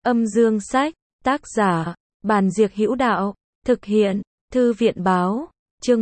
Âm dương sách, tác giả, Bàn Diệc Hữu Đạo, thực hiện, Thư viện báo, chương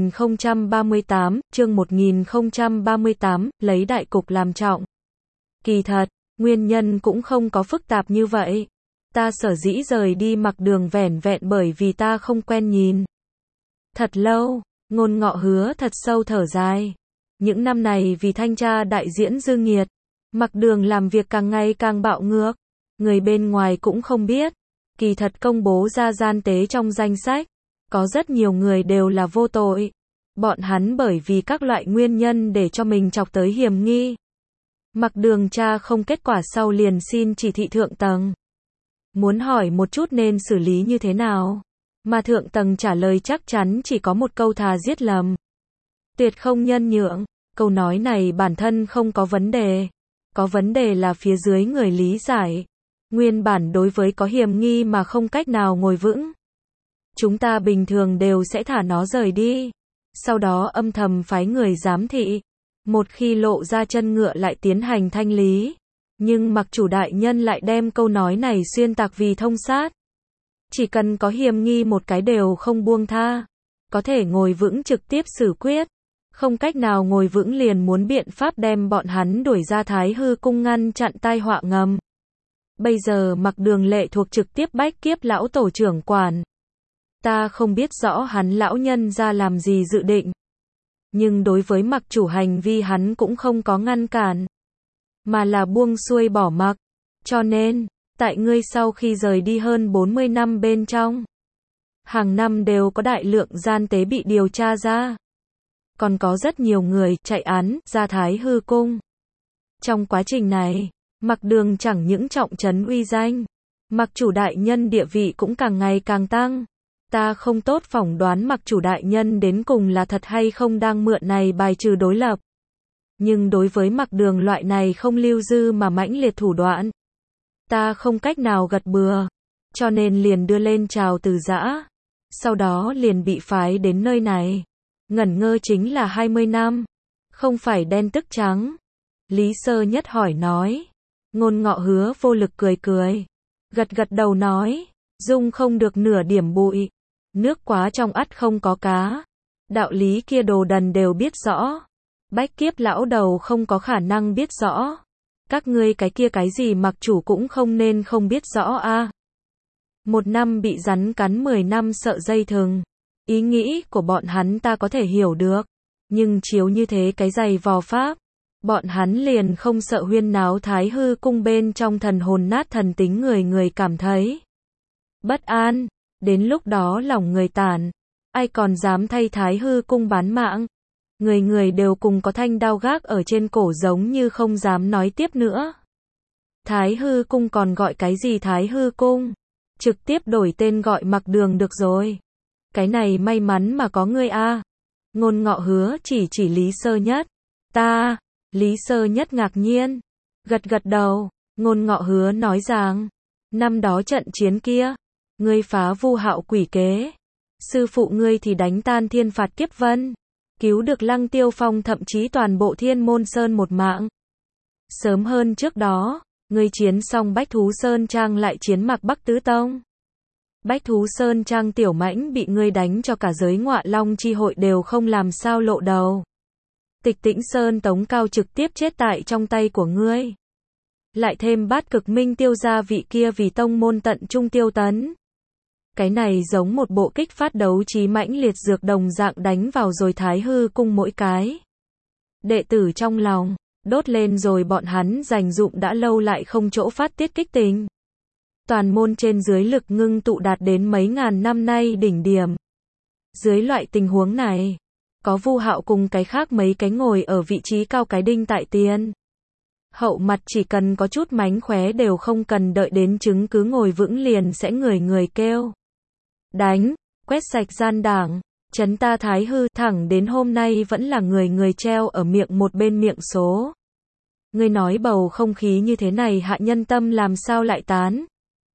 1038, lấy đại cục làm trọng. Kỳ thật, nguyên nhân cũng không có phức tạp như vậy. Ta sở dĩ rời đi Mặc Đường vẻn vẹn bởi vì ta không quen nhìn. Thật lâu, Ngôn Ngọ Hứa thật sâu thở dài. Những năm này vì thanh tra đại diễn dư nghiệt, Mặc Đường làm việc càng ngày càng bạo ngược. Người bên ngoài cũng không biết. Kỳ thật công bố ra gian tế trong danh sách. Có rất nhiều người đều là vô tội. Bọn hắn bởi vì các loại nguyên nhân để cho mình chọc tới hiểm nghi. Mặc Đường tra không kết quả sau liền xin chỉ thị thượng tầng. Muốn hỏi một chút nên xử lý như thế nào. Mà thượng tầng trả lời chắc chắn chỉ có một câu: thà giết lầm, tuyệt không nhân nhượng. Câu nói này bản thân không có vấn đề. Có vấn đề là phía dưới người lý giải. Nguyên bản đối với có hiểm nghi mà không cách nào ngồi vững, chúng ta bình thường đều sẽ thả nó rời đi. Sau đó âm thầm phái người giám thị. Một khi lộ ra chân ngựa lại tiến hành thanh lý. Nhưng Mặc chủ đại nhân lại đem câu nói này xuyên tạc vì thông sát. Chỉ cần có hiểm nghi một cái đều không buông tha. Có thể ngồi vững trực tiếp xử quyết. Không cách nào ngồi vững liền muốn biện pháp đem bọn hắn đuổi ra Thái Hư cung ngăn chặn tai họa ngầm. Bây giờ Mặc Đường lệ thuộc trực tiếp Bách Kiếp lão tổ trưởng quản. Ta không biết rõ hắn lão nhân ra làm gì dự định. Nhưng đối với Mặc chủ hành vi hắn cũng không có ngăn cản. Mà là buông xuôi bỏ mặc. Cho nên, tại ngươi sau khi rời đi hơn 40 năm bên trong, hàng năm đều có đại lượng gian tế bị điều tra ra. Còn có rất nhiều người chạy án ra Thái Hư cung. Trong quá trình này, Mặc Đường chẳng những trọng trấn uy danh, Mặc chủ đại nhân địa vị cũng càng ngày càng tăng. Ta không tốt phỏng đoán Mặc chủ đại nhân đến cùng là thật hay không đang mượn này bài trừ đối lập. Nhưng đối với Mặc Đường loại này không lưu dư mà mãnh liệt thủ đoạn, ta không cách nào gật bừa. Cho nên liền đưa lên chào từ giã. Sau đó liền bị phái đến nơi này. Ngẩn ngơ chính là 20 năm. Không phải đen tức trắng. Lý Sơ Nhất hỏi nói. Ngôn Ngọ Hứa vô lực cười cười. Gật gật đầu nói. Dung không được nửa điểm bụi. Nước quá trong ắt không có cá. Đạo lý kia đồ đần đều biết rõ. Bách Kiếp lão đầu không có khả năng biết rõ. Các ngươi cái kia cái gì Mặc chủ cũng không nên không biết rõ a. Một năm bị rắn cắn 10 năm sợ dây thừng. Ý nghĩ của bọn hắn ta có thể hiểu được. Nhưng chiếu như thế cái giày vò pháp. Bọn hắn liền không sợ huyên náo Thái Hư cung bên trong thần hồn nát thần tính người cảm thấy bất an. Đến lúc đó lòng người tản. Ai còn dám thay Thái Hư cung bán mạng. Người đều cùng có thanh đao gác ở trên cổ giống như không dám nói tiếp nữa. Thái Hư cung còn gọi cái gì Thái Hư cung? Trực tiếp đổi tên gọi Mặc Đường được rồi. Cái này may mắn mà có ngươi a. Ngôn Ngọ Hứa chỉ Lý Sơ Nhất. Ta, Lý Sơ Nhất ngạc nhiên. Gật gật đầu, Ngôn Ngọ Hứa nói rằng, năm đó trận chiến kia, ngươi phá Vu Hạo quỷ kế. Sư phụ ngươi thì đánh tan thiên phạt kiếp vân. Cứu được Lăng Tiêu Phong thậm chí toàn bộ Thiên Môn Sơn một mạng. Sớm hơn trước đó, ngươi chiến xong Bách Thú Sơn Trang lại chiến Mạc Bắc Tứ Tông. Bách Thú Sơn Trang tiểu mãnh bị ngươi đánh cho cả giới Ngọa Long chi hội đều không làm sao lộ đầu. Tịch Tĩnh Sơn Tống Cao trực tiếp chết tại trong tay của ngươi. Lại thêm Bát Cực Minh tiêu gia vị kia vì tông môn tận trung tiêu tấn. Cái này giống một bộ kích phát đấu trí mãnh liệt dược đồng dạng đánh vào rồi Thái Hư cung mỗi cái đệ tử trong lòng, đốt lên rồi bọn hắn dành dụm đã lâu lại không chỗ phát tiết kích tình. Toàn môn trên dưới lực ngưng tụ đạt đến mấy ngàn năm nay đỉnh điểm. Dưới loại tình huống này, có Vu Hạo cùng cái khác mấy cái ngồi ở vị trí cao cái đinh tại tiền. Hậu mặt chỉ cần có chút mánh khóe đều không cần đợi đến chứng cứ ngồi vững liền sẽ người kêu. Đánh, quét sạch gian đảng, chấn ta Thái Hư, thẳng đến hôm nay vẫn là người treo ở miệng một bên miệng số. Ngươi nói bầu không khí như thế này hạ nhân tâm làm sao lại tán.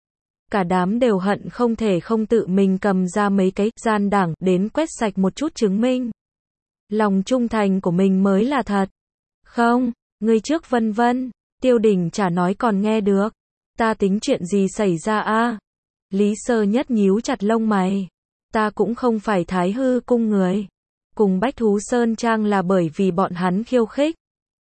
Cả đám đều hận không thể không tự mình cầm ra mấy cái gian đảng đến quét sạch một chút chứng minh. Lòng trung thành của mình mới là thật. Không, ngươi trước vân vân, Tiêu Đình chả nói còn nghe được. Ta tính chuyện gì xảy ra a? Lý Sơ Nhất nhíu chặt lông mày. Ta cũng không phải Thái Hư cung người. Cùng Bách Thú Sơn Trang là bởi vì bọn hắn khiêu khích.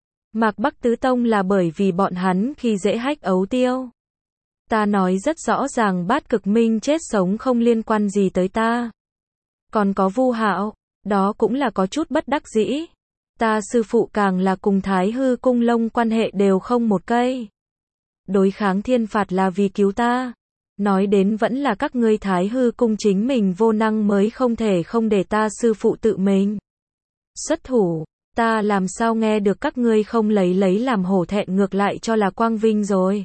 Mạc Bắc Tứ Tông là bởi vì bọn hắn khi dễ hách ấu tiêu. Ta nói rất rõ ràng Bát Cực Minh chết sống không liên quan gì tới ta. Còn có Vu Hạo, đó cũng là có chút bất đắc dĩ. Ta sư phụ càng là cùng Thái Hư cung lông quan hệ đều không một cây. Đối kháng thiên phạt là vì cứu ta. Nói đến vẫn là các ngươi Thái Hư cung chính mình vô năng mới không thể không để ta sư phụ tự mình xuất thủ. Ta làm sao nghe được các ngươi không lấy làm hổ thẹn, ngược lại cho là quang vinh rồi.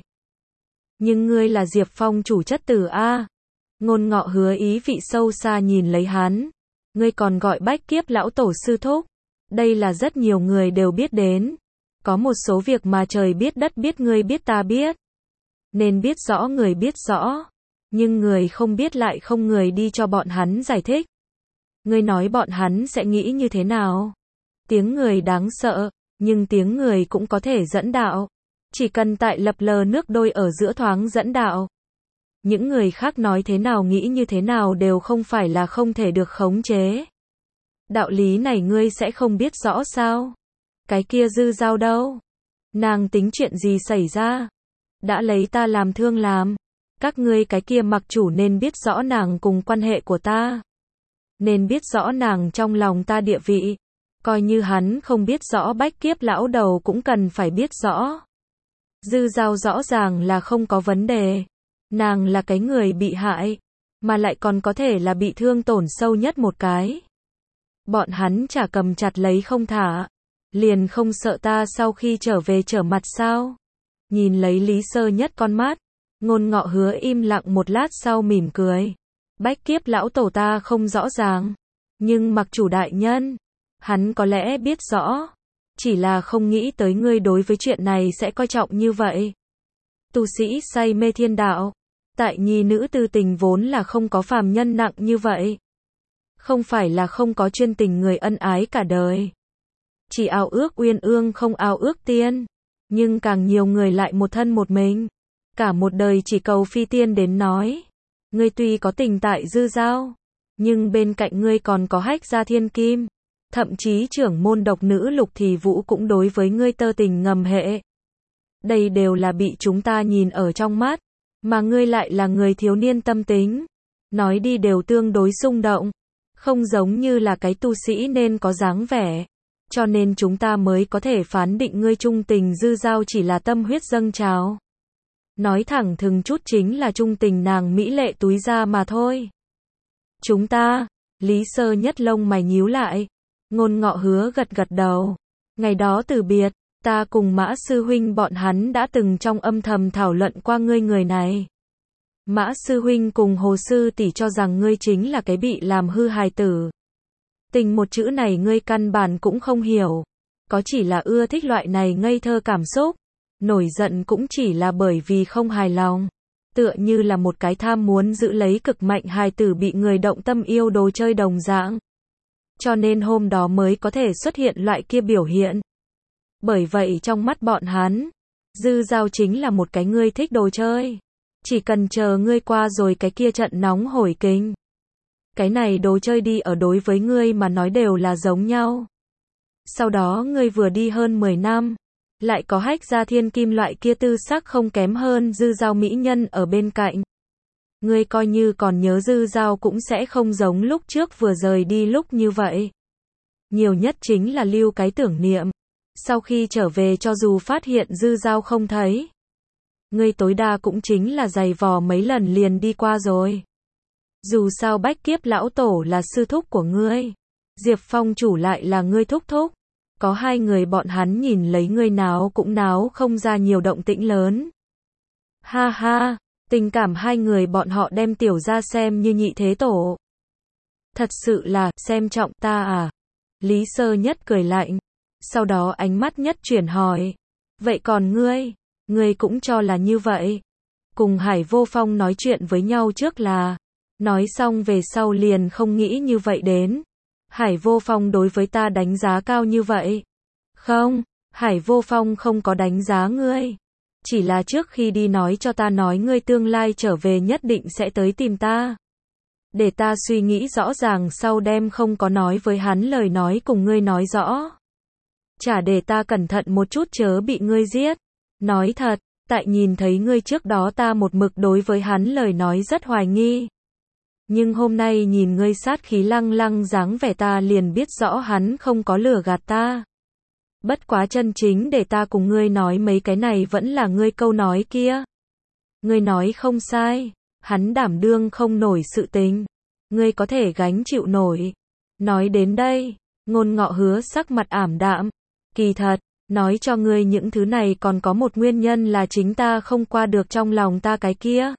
Nhưng ngươi là Diệp Phong chủ chất tử a. Ngôn Ngọ Hứa ý vị sâu xa nhìn lấy hắn. Ngươi còn gọi Bách Kiếp lão tổ sư thúc. Đây là rất nhiều người đều biết đến. Có một số việc mà trời biết đất biết ngươi biết ta biết. Nên biết rõ người biết rõ. Nhưng người không biết lại không người đi cho bọn hắn giải thích. Ngươi nói bọn hắn sẽ nghĩ như thế nào? Tiếng người đáng sợ, nhưng tiếng người cũng có thể dẫn đạo. Chỉ cần tại lập lờ nước đôi ở giữa thoáng dẫn đạo. Những người khác nói thế nào nghĩ như thế nào đều không phải là không thể được khống chế. Đạo lý này ngươi sẽ không biết rõ sao? Cái kia Dư Giao đâu? Nàng tính chuyện gì xảy ra? Đã lấy ta làm thương làm. Các ngươi cái kia mặc chủ nên biết rõ nàng cùng quan hệ của ta. Nên biết rõ nàng trong lòng ta địa vị. Coi như hắn không biết rõ Bách Kiếp lão đầu cũng cần phải biết rõ. Dư Giao rõ ràng là không có vấn đề. Nàng là cái người bị hại. Mà lại còn có thể là bị thương tổn sâu nhất một cái. Bọn hắn chả cầm chặt lấy không thả. Liền không sợ ta sau khi trở về trở mặt sao? Nhìn lấy Lý Sơ Nhất con mắt. Ngôn Ngọ Hứa im lặng một lát sau mỉm cười. Bách Kiếp lão tổ ta không rõ ràng. Nhưng mặc chủ đại nhân. Hắn có lẽ biết rõ. Chỉ là không nghĩ tới ngươi đối với chuyện này sẽ coi trọng như vậy. Tu sĩ say mê thiên đạo. Tại nhi nữ tư tình vốn là không có phàm nhân nặng như vậy. Không phải là không có chuyên tình người ân ái cả đời. Chỉ ao ước uyên ương không ao ước tiên. Nhưng càng nhiều người lại một thân một mình. Cả một đời chỉ cầu phi tiên đến nói. Ngươi tuy có tình tại Dư Giao. Nhưng bên cạnh ngươi còn có Hách Gia Thiên Kim. Thậm chí trưởng môn độc nữ Lục Thì Vũ cũng đối với ngươi tơ tình ngầm hệ. Đây đều là bị chúng ta nhìn ở trong mắt. Mà ngươi lại là người thiếu niên tâm tính. Nói đi đều tương đối xung động. Không giống như là cái tu sĩ nên có dáng vẻ. Cho nên chúng ta mới có thể phán định ngươi trung tình Dư Giao chỉ là tâm huyết dâng trào. Nói thẳng thừng chút chính là trung tình nàng mỹ lệ túi ra mà thôi. Chúng ta, Lý Sơ Nhất lông mày nhíu lại. Ngôn Ngọ Hứa gật gật đầu. Ngày đó từ biệt, ta cùng Mã sư huynh bọn hắn đã từng trong âm thầm thảo luận qua ngươi người này. Mã sư huynh cùng Hồ sư tỷ cho rằng ngươi chính là cái bị làm hư hài tử. Tình một chữ này ngươi căn bản cũng không hiểu. Có chỉ là ưa thích loại này ngây thơ cảm xúc. Nổi giận cũng chỉ là bởi vì không hài lòng. Tựa như là một cái tham muốn giữ lấy cực mạnh hài tử bị người động tâm yêu đồ chơi đồng dạng. Cho nên hôm đó mới có thể xuất hiện loại kia biểu hiện. Bởi vậy trong mắt bọn hắn, Dư Giao chính là một cái ngươi thích đồ chơi. Chỉ cần chờ ngươi qua rồi cái kia trận nóng hổi kinh. Cái này đồ chơi đi ở đối với ngươi mà nói đều là giống nhau. Sau đó ngươi vừa đi hơn 10 năm. Lại có Hách Gia Thiên Kim loại kia tư sắc không kém hơn Dư Giao mỹ nhân ở bên cạnh. Ngươi coi như còn nhớ Dư Giao cũng sẽ không giống lúc trước vừa rời đi lúc như vậy. Nhiều nhất chính là lưu cái tưởng niệm. Sau khi trở về cho dù phát hiện Dư Giao không thấy. Ngươi tối đa cũng chính là giày vò mấy lần liền đi qua rồi. Dù sao Bách Kiếp lão tổ là sư thúc của ngươi. Diệp Phong chủ lại là ngươi thúc thúc. Có hai người bọn hắn nhìn lấy ngươi náo cũng náo không ra nhiều động tĩnh lớn. Ha ha, tình cảm hai người bọn họ đem tiểu ra xem như nhị thế tổ. Thật sự là, xem trọng ta à? Lý Sơ Nhất cười lạnh. Sau đó ánh mắt nhất chuyển hỏi. Vậy còn ngươi cũng cho là như vậy. Cùng Hải Vô Phong nói chuyện với nhau trước là. Nói xong về sau liền không nghĩ như vậy đến. Hải Vô Phong đối với ta đánh giá cao như vậy. Không, Hải Vô Phong không có đánh giá ngươi. Chỉ là trước khi đi nói cho ta nói ngươi tương lai trở về nhất định sẽ tới tìm ta. Để ta suy nghĩ rõ ràng sau đêm không có nói với hắn lời nói cùng ngươi nói rõ. Chả để ta cẩn thận một chút chớ bị ngươi giết. Nói thật, tại nhìn thấy ngươi trước đó ta một mực đối với hắn lời nói rất hoài nghi. Nhưng hôm nay nhìn ngươi sát khí lăng lăng dáng vẻ ta liền biết rõ hắn không có lừa gạt ta. Bất quá chân chính để ta cùng ngươi nói mấy cái này vẫn là ngươi câu nói kia. Ngươi nói không sai, hắn đảm đương không nổi sự tình. Ngươi có thể gánh chịu nổi. Nói đến đây, Ngôn Ngọ Hứa sắc mặt ảm đạm. Kỳ thật, nói cho ngươi những thứ này còn có một nguyên nhân là chính ta không qua được trong lòng ta cái kia.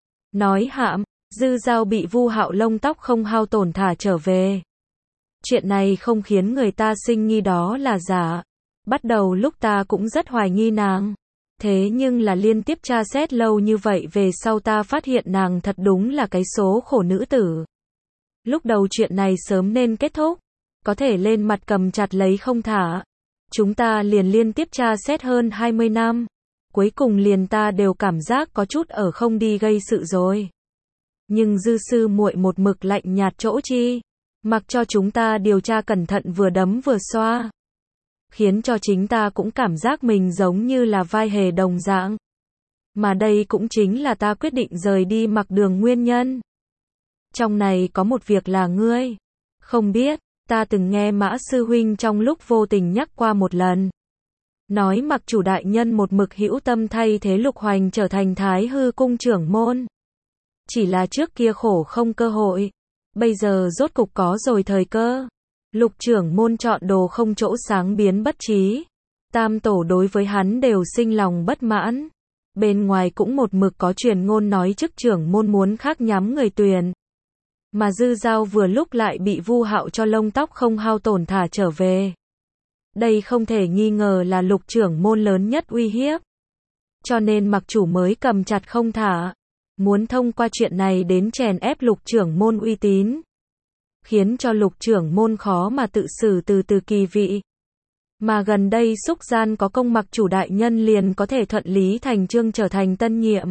Nói hạm, Dư Dao bị Vu Hạo lông tóc không hao tổn thả trở về. Chuyện này không khiến người ta sinh nghi đó là giả. Bắt đầu lúc ta cũng rất hoài nghi nàng. Thế nhưng là liên tiếp tra xét lâu như vậy về sau ta phát hiện nàng thật đúng là cái số khổ nữ tử. Lúc đầu chuyện này sớm nên kết thúc. Có thể lên mặt cầm chặt lấy không thả. Chúng ta liền liên tiếp tra xét hơn 20 năm. Cuối cùng liền ta đều cảm giác có chút ở không đi gây sự rồi. Nhưng Dư sư muội một mực lạnh nhạt chỗ chi. Mặc cho chúng ta điều tra cẩn thận vừa đấm vừa xoa. Khiến cho chính ta cũng cảm giác mình giống như là vai hề đồng dạng. Mà đây cũng chính là ta quyết định rời đi Mặc Đường nguyên nhân. Trong này có một việc là ngươi không biết, ta từng nghe Mã sư huynh trong lúc vô tình nhắc qua một lần. Nói Mặc chủ đại nhân một mực hữu tâm thay thế Lục Hoành trở thành Thái Hư cung trưởng môn. Chỉ là trước kia khổ không cơ hội, bây giờ rốt cục có rồi thời cơ. Lục trưởng môn chọn đồ không chỗ sáng biến bất trí. Tam tổ đối với hắn đều sinh lòng bất mãn. Bên ngoài cũng một mực có truyền ngôn nói chức trưởng môn muốn khác nhắm người Tuyền. Mà Dư Dao vừa lúc lại bị Vu Hạo cho lông tóc không hao tổn thả trở về. Đây không thể nghi ngờ là lục trưởng môn lớn nhất uy hiếp. Cho nên Mặc chủ mới cầm chặt không thả. Muốn thông qua chuyện này đến chèn ép lục trưởng môn uy tín. Khiến cho lục trưởng môn khó mà tự xử từ từ kỳ vị. Mà gần đây xúc gian có công Mặc chủ đại nhân liền có thể thuận lý thành chương trở thành tân nhiệm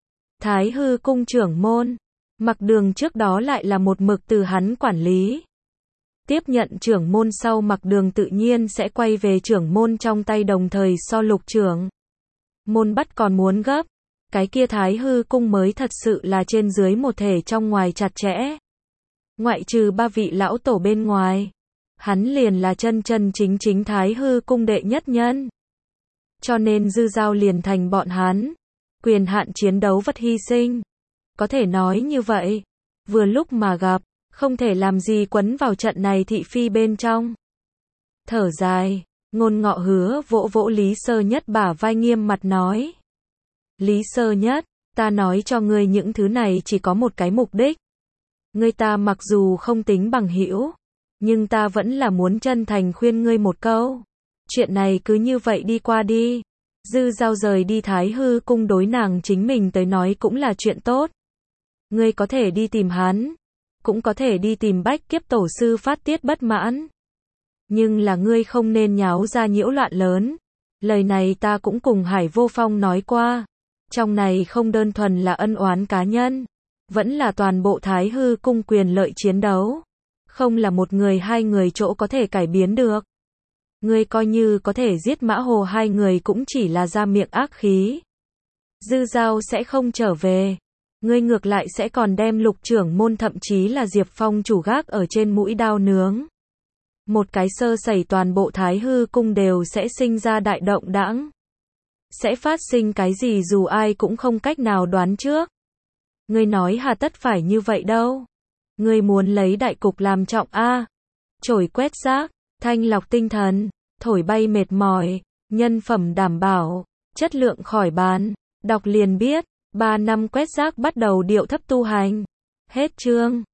Thái Hư cung trưởng môn. Mặc Đường trước đó lại là một mực từ hắn quản lý. Tiếp nhận trưởng môn sau Mặc Đường tự nhiên sẽ quay về trưởng môn trong tay đồng thời so lục trưởng môn bắt còn muốn gấp. Cái kia Thái Hư cung mới thật sự là trên dưới một thể trong ngoài chặt chẽ. Ngoại trừ 3 vị lão tổ bên ngoài, hắn liền là chân chân chính chính Thái Hư cung đệ nhất nhân. Cho nên Dư Dao liền thành bọn hắn quyền hạn chiến đấu vật hy sinh. Có thể nói như vậy, vừa lúc mà gặp, không thể làm gì quấn vào trận này thị phi bên trong. Thở dài, Ngôn Ngọ Hứa vỗ vỗ Lý Sơ Nhất bả vai nghiêm mặt nói. Lý Sơ Nhất, ta nói cho ngươi những thứ này chỉ có một cái mục đích. Ngươi ta mặc dù không tính bằng hữu, nhưng ta vẫn là muốn chân thành khuyên ngươi một câu. Chuyện này cứ như vậy đi qua đi. Dư Dao rời đi Thái Hư cung đối nàng chính mình tới nói cũng là chuyện tốt. Ngươi có thể đi tìm hắn, cũng có thể đi tìm Bách Kiếp tổ sư phát tiết bất mãn. Nhưng là ngươi không nên nháo ra nhiễu loạn lớn. Lời này ta cũng cùng Hải Vô Phong nói qua. Trong này không đơn thuần là ân oán cá nhân, vẫn là toàn bộ Thái Hư cung quyền lợi chiến đấu. Không là một người hai người chỗ có thể cải biến được. Ngươi coi như có thể giết Mã Hồ hai người cũng chỉ là ra miệng ác khí. Dư Dao sẽ không trở về. Ngươi ngược lại sẽ còn đem lục trưởng môn thậm chí là Diệp Phong chủ gác ở trên mũi đao nướng. Một cái sơ sẩy toàn bộ Thái Hư cung đều sẽ sinh ra đại động đãng. Sẽ phát sinh cái gì dù ai cũng không cách nào đoán trước. Ngươi nói hà tất phải như vậy đâu. Ngươi muốn lấy đại cục làm trọng a. Chổi quét rác, thanh lọc tinh thần, thổi bay mệt mỏi, nhân phẩm đảm bảo, chất lượng khỏi bàn. Đọc liền biết, 3 năm quét rác bắt đầu điệu thấp tu hành. Hết chương.